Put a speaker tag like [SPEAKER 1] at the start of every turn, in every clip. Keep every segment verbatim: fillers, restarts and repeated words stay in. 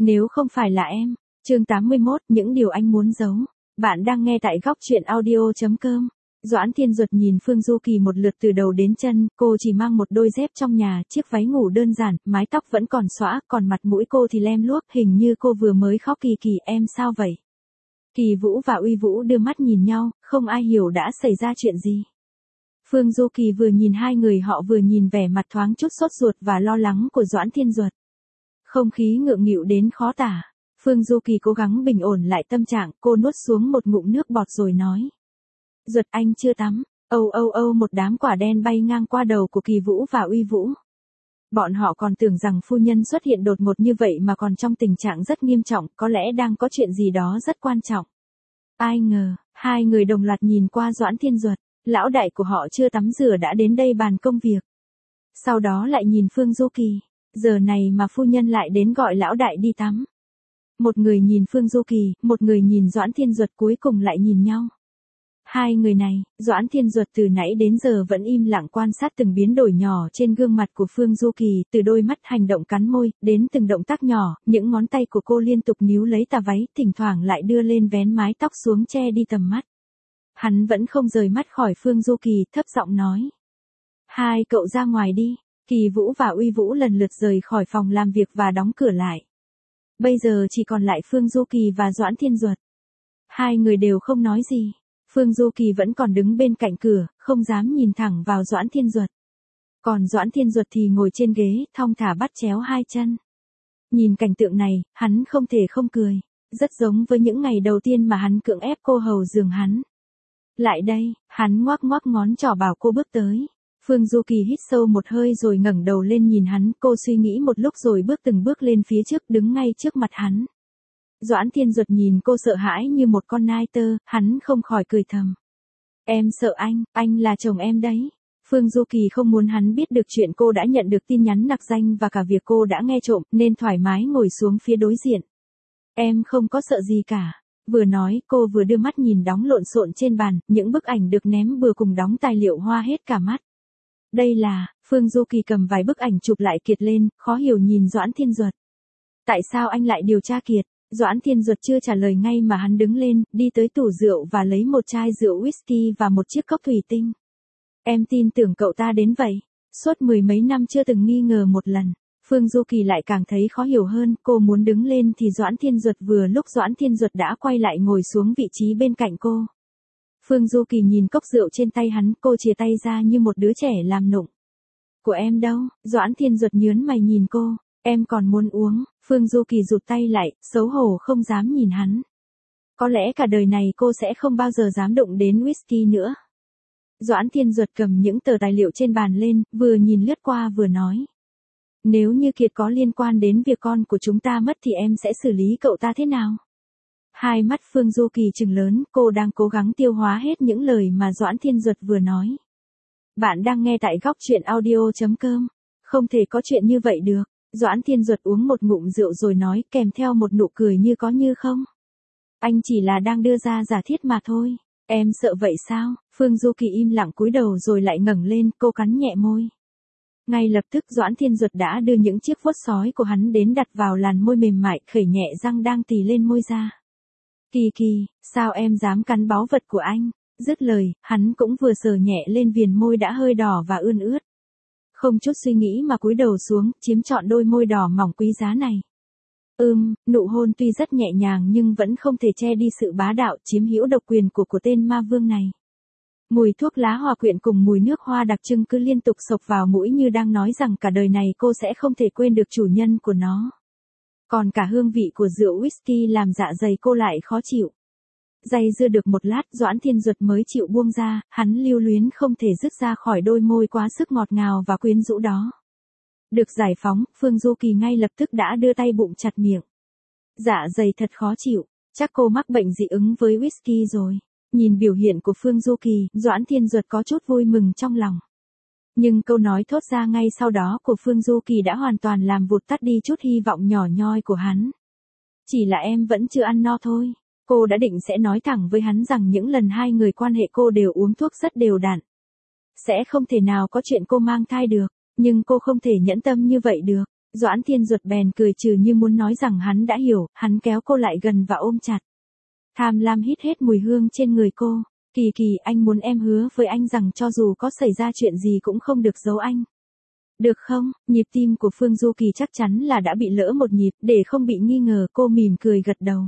[SPEAKER 1] Nếu không phải là em. Chương tám mươi mốt, những điều anh muốn giấu. Bạn đang nghe tại góc truyện audio chấm com. Doãn Thiên Duật nhìn Phương Du Kỳ một lượt từ đầu đến chân, cô chỉ mang một đôi dép trong nhà, chiếc váy ngủ đơn giản, mái tóc vẫn còn xõa, còn mặt mũi cô thì lem luốc, hình như cô vừa mới khóc. Kỳ Kỳ, em sao vậy? Kỳ Vũ và Uy Vũ đưa mắt nhìn nhau, không ai hiểu đã xảy ra chuyện gì. Phương Du Kỳ vừa nhìn hai người họ vừa nhìn vẻ mặt thoáng chút sốt ruột và lo lắng của Doãn Thiên Duật. Không khí ngượng nghịu đến khó tả. Phương Du Kỳ cố gắng bình ổn lại tâm trạng, cô nuốt xuống một ngụm nước bọt rồi nói. Duật, anh chưa tắm. Âu âu âu, một đám quả đen bay ngang qua đầu của Kỳ Vũ và Uy Vũ. Bọn họ còn tưởng rằng phu nhân xuất hiện đột ngột như vậy mà còn trong tình trạng rất nghiêm trọng, có lẽ đang có chuyện gì đó rất quan trọng. Ai ngờ, hai người đồng loạt nhìn qua Doãn Thiên Duật, lão đại của họ chưa tắm rửa đã đến đây bàn công việc. Sau đó lại nhìn Phương Du Kỳ, giờ này mà phu nhân lại đến gọi lão đại đi tắm. Một người nhìn Phương Du Kỳ, một người nhìn Doãn Thiên Duật, cuối cùng lại nhìn nhau. Hai người này, Doãn Thiên Duật từ nãy đến giờ vẫn im lặng quan sát từng biến đổi nhỏ trên gương mặt của Phương Du Kỳ, từ đôi mắt hành động cắn môi, đến từng động tác nhỏ, những ngón tay của cô liên tục níu lấy tà váy, thỉnh thoảng lại đưa lên vén mái tóc xuống che đi tầm mắt. Hắn vẫn không rời mắt khỏi Phương Du Kỳ, thấp giọng nói. Hai cậu ra ngoài đi. Kỳ Vũ và Uy Vũ lần lượt rời khỏi phòng làm việc và đóng cửa lại. Bây giờ chỉ còn lại Phương Du Kỳ và Doãn Thiên Duật. Hai người đều không nói gì. Phương Du Kỳ vẫn còn đứng bên cạnh cửa, không dám nhìn thẳng vào Doãn Thiên Duật. Còn Doãn Thiên Duật thì ngồi trên ghế, thong thả bắt chéo hai chân. Nhìn cảnh tượng này, hắn không thể không cười. Rất giống với những ngày đầu tiên mà hắn cưỡng ép cô hầu giường hắn. Lại đây, hắn ngoắc ngoắc ngón trỏ bảo cô bước tới. Phương Du Kỳ hít sâu một hơi rồi ngẩng đầu lên nhìn hắn, cô suy nghĩ một lúc rồi bước từng bước lên phía trước, đứng ngay trước mặt hắn. Doãn Thiên Duật nhìn cô sợ hãi như một con nai tơ, hắn không khỏi cười thầm. Em sợ anh, anh là chồng em đấy. Phương Du Kỳ không muốn hắn biết được chuyện cô đã nhận được tin nhắn nặc danh và cả việc cô đã nghe trộm, nên thoải mái ngồi xuống phía đối diện. Em không có sợ gì cả. Vừa nói, cô vừa đưa mắt nhìn đóng lộn xộn trên bàn, những bức ảnh được ném bừa cùng đóng tài liệu hoa hết cả mắt. Đây là, Phương Du Kỳ cầm vài bức ảnh chụp lại Kiệt lên, khó hiểu nhìn Doãn Thiên Duật. Tại sao anh lại điều tra Kiệt? Doãn Thiên Duật chưa trả lời ngay mà hắn đứng lên, đi tới tủ rượu và lấy một chai rượu whisky và một chiếc cốc thủy tinh. Em tin tưởng cậu ta đến vậy. Suốt mười mấy năm chưa từng nghi ngờ một lần. Phương Du Kỳ lại càng thấy khó hiểu hơn, cô muốn đứng lên thì Doãn Thiên Duật vừa lúc Doãn Thiên Duật đã quay lại ngồi xuống vị trí bên cạnh cô. Phương Du Kỳ nhìn cốc rượu trên tay hắn, cô chìa tay ra như một đứa trẻ làm nũng. Của em đâu? Doãn Thiên Duật nhớn mày nhìn cô. Em còn muốn uống. Phương Du Kỳ rụt tay lại, xấu hổ không dám nhìn hắn. Có lẽ cả đời này cô sẽ không bao giờ dám đụng đến whisky nữa. Doãn Thiên Duật cầm những tờ tài liệu trên bàn lên, vừa nhìn lướt qua vừa nói. Nếu như Kiệt có liên quan đến việc con của chúng ta mất thì em sẽ xử lý cậu ta thế nào? Hai mắt Phương Du Kỳ trừng lớn, cô đang cố gắng tiêu hóa hết những lời mà Doãn Thiên Duật vừa nói. Bạn đang nghe tại góc truyện audio chấm com. Không thể có chuyện như vậy được. Doãn Thiên Duật uống một ngụm rượu rồi nói, kèm theo một nụ cười như có như không. Anh chỉ là đang đưa ra giả thiết mà thôi. Em sợ vậy sao? Phương Du Kỳ im lặng cúi đầu rồi lại ngẩng lên, cô cắn nhẹ môi. Ngay lập tức Doãn Thiên Duật đã đưa những chiếc vuốt sói của hắn đến đặt vào làn môi mềm mại, khẩy nhẹ răng đang tì lên môi ra. Kỳ Kỳ, sao em dám cắn báu vật của anh? Dứt lời, hắn cũng vừa sờ nhẹ lên viền môi đã hơi đỏ và ươn ướt. Không chút suy nghĩ mà cúi đầu xuống, chiếm trọn đôi môi đỏ mỏng quý giá này. Ừm, nụ hôn tuy rất nhẹ nhàng nhưng vẫn không thể che đi sự bá đạo chiếm hữu độc quyền của của tên ma vương này. Mùi thuốc lá hòa quyện cùng mùi nước hoa đặc trưng cứ liên tục xộc vào mũi như đang nói rằng cả đời này cô sẽ không thể quên được chủ nhân của nó. Còn cả hương vị của rượu whisky làm dạ dày cô lại khó chịu. Dây dưa được một lát Doãn Thiên Duật mới chịu buông ra, hắn lưu luyến không thể dứt ra khỏi đôi môi quá sức ngọt ngào và quyến rũ đó. Được giải phóng, Phương Du Kỳ ngay lập tức đã đưa tay bụng chặt miệng. Dạ dày thật khó chịu, chắc cô mắc bệnh dị ứng với whisky rồi. Nhìn biểu hiện của Phương Du Kỳ, Doãn Thiên Duật có chút vui mừng trong lòng. Nhưng câu nói thốt ra ngay sau đó của Phương Du Kỳ đã hoàn toàn làm vụt tắt đi chút hy vọng nhỏ nhoi của hắn. Chỉ là em vẫn chưa ăn no thôi. Cô đã định sẽ nói thẳng với hắn rằng những lần hai người quan hệ cô đều uống thuốc rất đều đặn. Sẽ không thể nào có chuyện cô mang thai được, nhưng cô không thể nhẫn tâm như vậy được. Doãn Thiên Duật bèn cười trừ như muốn nói rằng hắn đã hiểu, hắn kéo cô lại gần và ôm chặt. Tham lam hít hết mùi hương trên người cô. Kỳ Kỳ, anh muốn em hứa với anh rằng cho dù có xảy ra chuyện gì cũng không được giấu anh. Được không? Nhịp tim của Phương Du Kỳ chắc chắn là đã bị lỡ một nhịp, để không bị nghi ngờ cô mỉm cười gật đầu.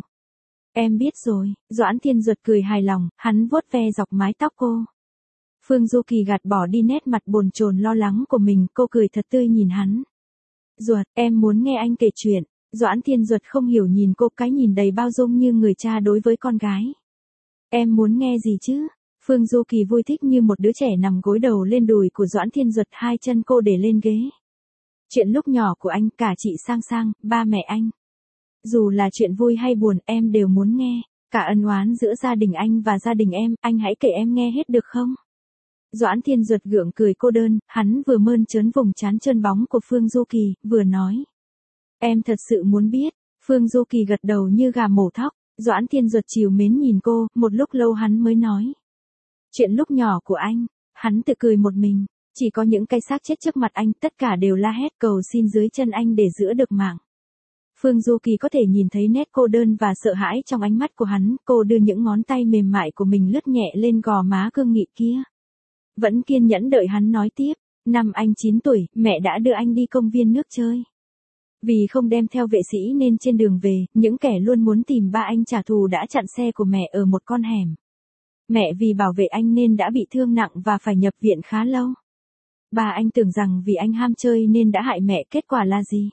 [SPEAKER 1] Em biết rồi, Doãn Thiên Duật cười hài lòng, hắn vuốt ve dọc mái tóc cô. Phương Du Kỳ gạt bỏ đi nét mặt bồn chồn lo lắng của mình, cô cười thật tươi nhìn hắn. Duật, em muốn nghe anh kể chuyện. Doãn Thiên Duật không hiểu nhìn cô, cái nhìn đầy bao dung như người cha đối với con gái. Em muốn nghe gì chứ? Phương Du Kỳ vui thích như một đứa trẻ nằm gối đầu lên đùi của Doãn Thiên Duật, hai chân cô để lên ghế. Chuyện lúc nhỏ của anh, cả chị Sang Sang, ba mẹ anh. Dù là chuyện vui hay buồn, em đều muốn nghe. Cả ân oán giữa gia đình anh và gia đình em, anh hãy kể em nghe hết được không? Doãn Thiên Duật gượng cười cô đơn, hắn vừa mơn trớn vùng trán trơn bóng của Phương Du Kỳ, vừa nói. Em thật sự muốn biết. Phương Du Kỳ gật đầu như gà mổ thóc. Doãn Thiên Duật trìu mến nhìn cô, một lúc lâu hắn mới nói. Chuyện lúc nhỏ của anh. Hắn tự cười một mình. Chỉ có những cái xác chết trước mặt anh, tất cả đều la hét cầu xin dưới chân anh để giữ được mạng. Phương Du Kỳ có thể nhìn thấy nét cô đơn và sợ hãi trong ánh mắt của hắn, cô đưa những ngón tay mềm mại của mình lướt nhẹ lên gò má cương nghị kia. Vẫn kiên nhẫn đợi hắn nói tiếp. Năm anh chín tuổi, mẹ đã đưa anh đi công viên nước chơi. Vì không đem theo vệ sĩ nên trên đường về, những kẻ luôn muốn tìm ba anh trả thù đã chặn xe của mẹ ở một con hẻm. Mẹ vì bảo vệ anh nên đã bị thương nặng và phải nhập viện khá lâu. Ba anh tưởng rằng vì anh ham chơi nên đã hại mẹ, kết quả là gì?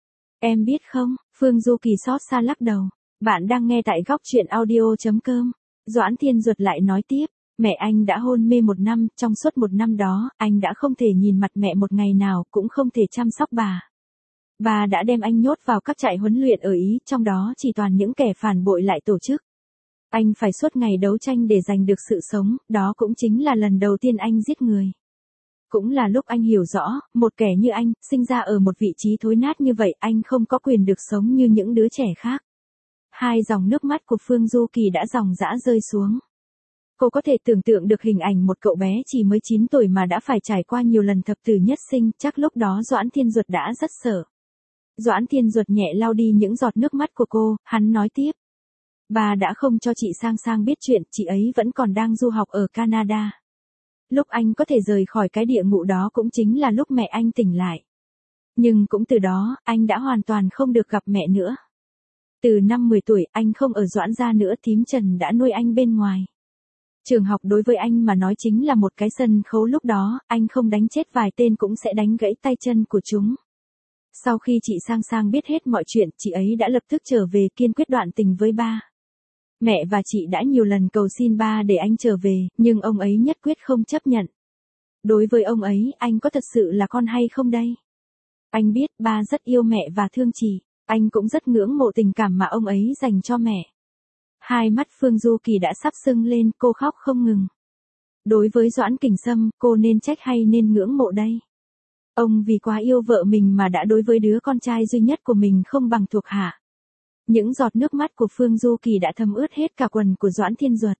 [SPEAKER 1] Em biết không? Phương Du Kỳ xót xa lắc đầu. Bạn đang nghe tại góc truyện audio chấm com. Doãn Thiên Duật lại nói tiếp. Mẹ anh đã hôn mê một năm, trong suốt một năm đó, anh đã không thể nhìn mặt mẹ một ngày nào, cũng không thể chăm sóc bà. Bà đã đem anh nhốt vào các trại huấn luyện ở Ý, trong đó chỉ toàn những kẻ phản bội lại tổ chức. Anh phải suốt ngày đấu tranh để giành được sự sống, đó cũng chính là lần đầu tiên anh giết người. Cũng là lúc anh hiểu rõ, một kẻ như anh, sinh ra ở một vị trí thối nát như vậy, anh không có quyền được sống như những đứa trẻ khác. Hai dòng nước mắt của Phương Du Kỳ đã ròng rã rơi xuống. Cô có thể tưởng tượng được hình ảnh một cậu bé chỉ mới chín tuổi mà đã phải trải qua nhiều lần thập tử nhất sinh, chắc lúc đó Doãn Thiên Duật đã rất sợ. Doãn Thiên Duật nhẹ lau đi những giọt nước mắt của cô, hắn nói tiếp. Bà đã không cho chị Sang Sang biết chuyện, chị ấy vẫn còn đang du học ở Canada. Lúc anh có thể rời khỏi cái địa ngục đó cũng chính là lúc mẹ anh tỉnh lại. Nhưng cũng từ đó, anh đã hoàn toàn không được gặp mẹ nữa. Từ năm mười tuổi, anh không ở Doãn gia nữa, thím Trần đã nuôi anh bên ngoài. Trường học đối với anh mà nói chính là một cái sân khấu, lúc đó, anh không đánh chết vài tên cũng sẽ đánh gãy tay chân của chúng. Sau khi chị Sang Sang biết hết mọi chuyện, chị ấy đã lập tức trở về, kiên quyết đoạn tình với ba. Mẹ và chị đã nhiều lần cầu xin ba để anh trở về, nhưng ông ấy nhất quyết không chấp nhận. Đối với ông ấy, anh có thật sự là con hay không đây? Anh biết ba rất yêu mẹ và thương chị, anh cũng rất ngưỡng mộ tình cảm mà ông ấy dành cho mẹ. Hai mắt Phương Du Kỳ đã sắp sưng lên, cô khóc không ngừng. Đối với Doãn Kình Sâm, cô nên trách hay nên ngưỡng mộ đây? Ông vì quá yêu vợ mình mà đã đối với đứa con trai duy nhất của mình không bằng thuộc hạ. Những giọt nước mắt của Phương Du Kỳ đã thấm ướt hết cả quần của Doãn Thiên Duật.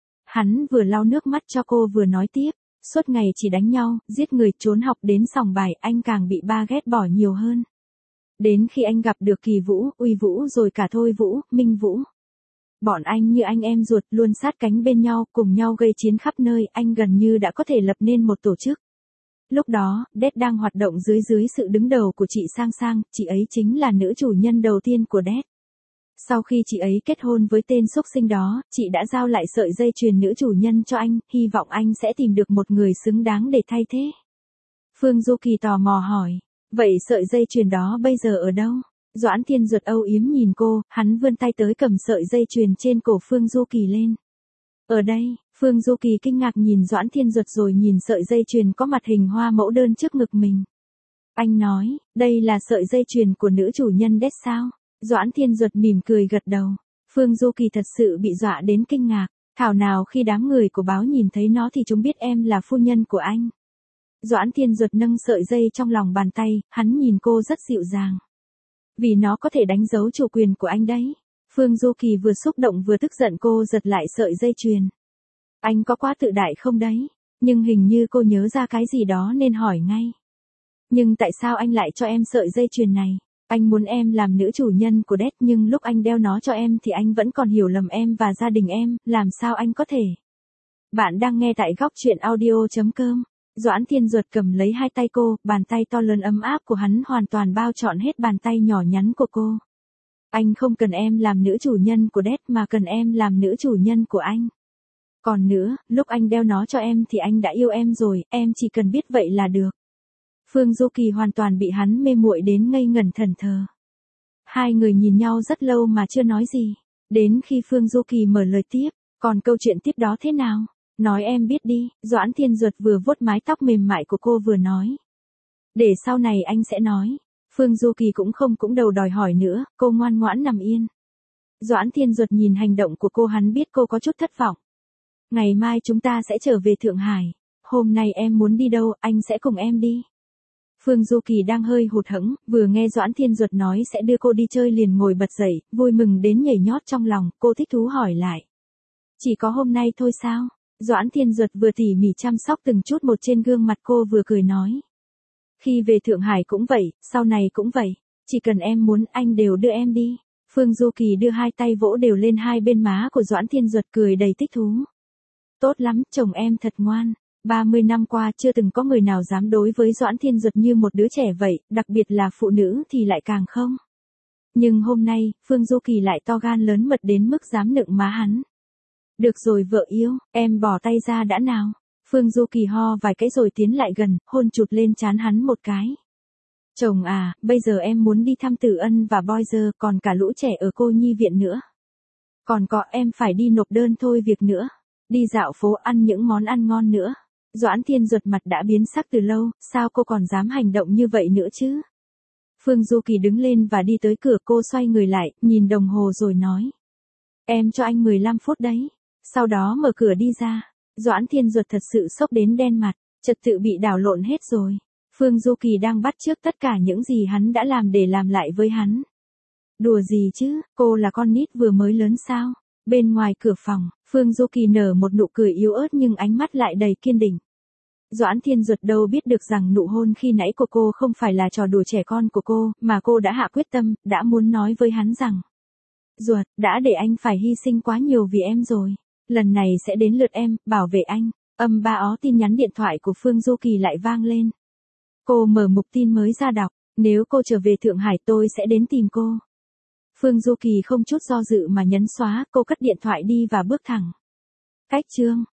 [SPEAKER 1] Hắn vừa lau nước mắt cho cô vừa nói tiếp, suốt ngày chỉ đánh nhau, giết người, trốn học đến sòng bài, anh càng bị ba ghét bỏ nhiều hơn. Đến khi anh gặp được Kỳ Vũ, Uy Vũ rồi cả Thôi Vũ, Minh Vũ. Bọn anh như anh em ruột, luôn sát cánh bên nhau, cùng nhau gây chiến khắp nơi, anh gần như đã có thể lập nên một tổ chức. Lúc đó, Đét đang hoạt động dưới dưới sự đứng đầu của chị Sang Sang, chị ấy chính là nữ chủ nhân đầu tiên của Đét. Sau khi chị ấy kết hôn với tên xúc sinh đó, chị đã giao lại sợi dây chuyền nữ chủ nhân cho anh, hy vọng anh sẽ tìm được một người xứng đáng để thay thế. Phương Du Kỳ tò mò hỏi, vậy sợi dây chuyền đó bây giờ ở đâu? Doãn Thiên Duật âu yếm nhìn cô, hắn vươn tay tới cầm sợi dây chuyền trên cổ Phương Du Kỳ lên. Ở đây, Phương Du Kỳ kinh ngạc nhìn Doãn Thiên Duật rồi nhìn sợi dây chuyền có mặt hình hoa mẫu đơn trước ngực mình. Anh nói, đây là sợi dây chuyền của nữ chủ nhân Đét sao? Doãn Thiên Duật mỉm cười gật đầu. Phương Du Kỳ thật sự bị dọa đến kinh ngạc. Thảo nào khi đám người của báo nhìn thấy nó thì chúng biết em là phu nhân của anh. Doãn Thiên Duật nâng sợi dây trong lòng bàn tay, hắn nhìn cô rất dịu dàng. Vì nó có thể đánh dấu chủ quyền của anh đấy. Phương Du Kỳ vừa xúc động vừa tức giận, cô giật lại sợi dây chuyền. Anh có quá tự đại không đấy? Nhưng hình như cô nhớ ra cái gì đó nên hỏi ngay. Nhưng tại sao anh lại cho em sợi dây chuyền này? Anh muốn em làm nữ chủ nhân của Death nhưng lúc anh đeo nó cho em thì anh vẫn còn hiểu lầm em và gia đình em, làm sao anh có thể? Bạn đang nghe tại góc truyện audio.com. Doãn Thiên Duật cầm lấy hai tay cô, bàn tay to lớn ấm áp của hắn hoàn toàn bao trọn hết bàn tay nhỏ nhắn của cô. Anh không cần em làm nữ chủ nhân của Death mà cần em làm nữ chủ nhân của anh. Còn nữa, lúc anh đeo nó cho em thì anh đã yêu em rồi, em chỉ cần biết vậy là được. Phương Du Kỳ hoàn toàn bị hắn mê muội đến ngây ngẩn thần thờ. Hai người nhìn nhau rất lâu mà chưa nói gì. Đến khi Phương Du Kỳ mở lời tiếp, còn câu chuyện tiếp đó thế nào? Nói em biết đi, Doãn Thiên Duật vừa vuốt mái tóc mềm mại của cô vừa nói. Để sau này anh sẽ nói. Phương Du Kỳ cũng không cũng đầu đòi hỏi nữa, cô ngoan ngoãn nằm yên. Doãn Thiên Duật nhìn hành động của cô hắn biết cô có chút thất vọng. Ngày mai chúng ta sẽ trở về Thượng Hải. Hôm nay em muốn đi đâu, anh sẽ cùng em đi. Phương Du Kỳ đang hơi hụt hẫng, vừa nghe Doãn Thiên Duật nói sẽ đưa cô đi chơi liền ngồi bật dậy, vui mừng đến nhảy nhót trong lòng, cô thích thú hỏi lại. Chỉ có hôm nay thôi sao? Doãn Thiên Duật vừa tỉ mỉ chăm sóc từng chút một trên gương mặt cô vừa cười nói. Khi về Thượng Hải cũng vậy, sau này cũng vậy, chỉ cần em muốn anh đều đưa em đi. Phương Du Kỳ đưa hai tay vỗ đều lên hai bên má của Doãn Thiên Duật cười đầy thích thú. Tốt lắm, chồng em thật ngoan. ba mươi năm qua chưa từng có người nào dám đối với Doãn Thiên Duật như một đứa trẻ vậy, đặc biệt là phụ nữ thì lại càng không. Nhưng hôm nay, Phương Du Kỳ lại to gan lớn mật đến mức dám nựng má hắn. Được rồi vợ yêu, em bỏ tay ra đã nào. Phương Du Kỳ ho vài cái rồi tiến lại gần, hôn chụt lên trán hắn một cái. Chồng à, bây giờ em muốn đi thăm Tử Ân và Boyzer, còn cả lũ trẻ ở cô nhi viện nữa. Còn có em phải đi nộp đơn thôi việc nữa. Đi dạo phố ăn những món ăn ngon nữa. Doãn Thiên Duật mặt đã biến sắc từ lâu, sao cô còn dám hành động như vậy nữa chứ? Phương Du Kỳ đứng lên và đi tới cửa, cô xoay người lại, nhìn đồng hồ rồi nói. Em cho anh mười lăm phút đấy. Sau đó mở cửa đi ra. Doãn Thiên Duật thật sự sốc đến đen mặt, trật tự bị đảo lộn hết rồi. Phương Du Kỳ đang bắt chước tất cả những gì hắn đã làm để làm lại với hắn. Đùa gì chứ, cô là con nít vừa mới lớn sao? Bên ngoài cửa phòng, Phương Du Kỳ nở một nụ cười yếu ớt nhưng ánh mắt lại đầy kiên định. Doãn Thiên Duật đâu biết được rằng nụ hôn khi nãy của cô không phải là trò đùa trẻ con của cô, mà cô đã hạ quyết tâm, đã muốn nói với hắn rằng. Duật, đã để anh phải hy sinh quá nhiều vì em rồi. Lần này sẽ đến lượt em, bảo vệ anh. Âm ba ó tin nhắn điện thoại của Phương Du Kỳ lại vang lên. Cô mở mục tin mới ra đọc. Nếu cô trở về Thượng Hải tôi sẽ đến tìm cô. Phương Du Kỳ không chút do dự mà nhấn xóa, cô cất điện thoại đi và bước thẳng. Cách chương.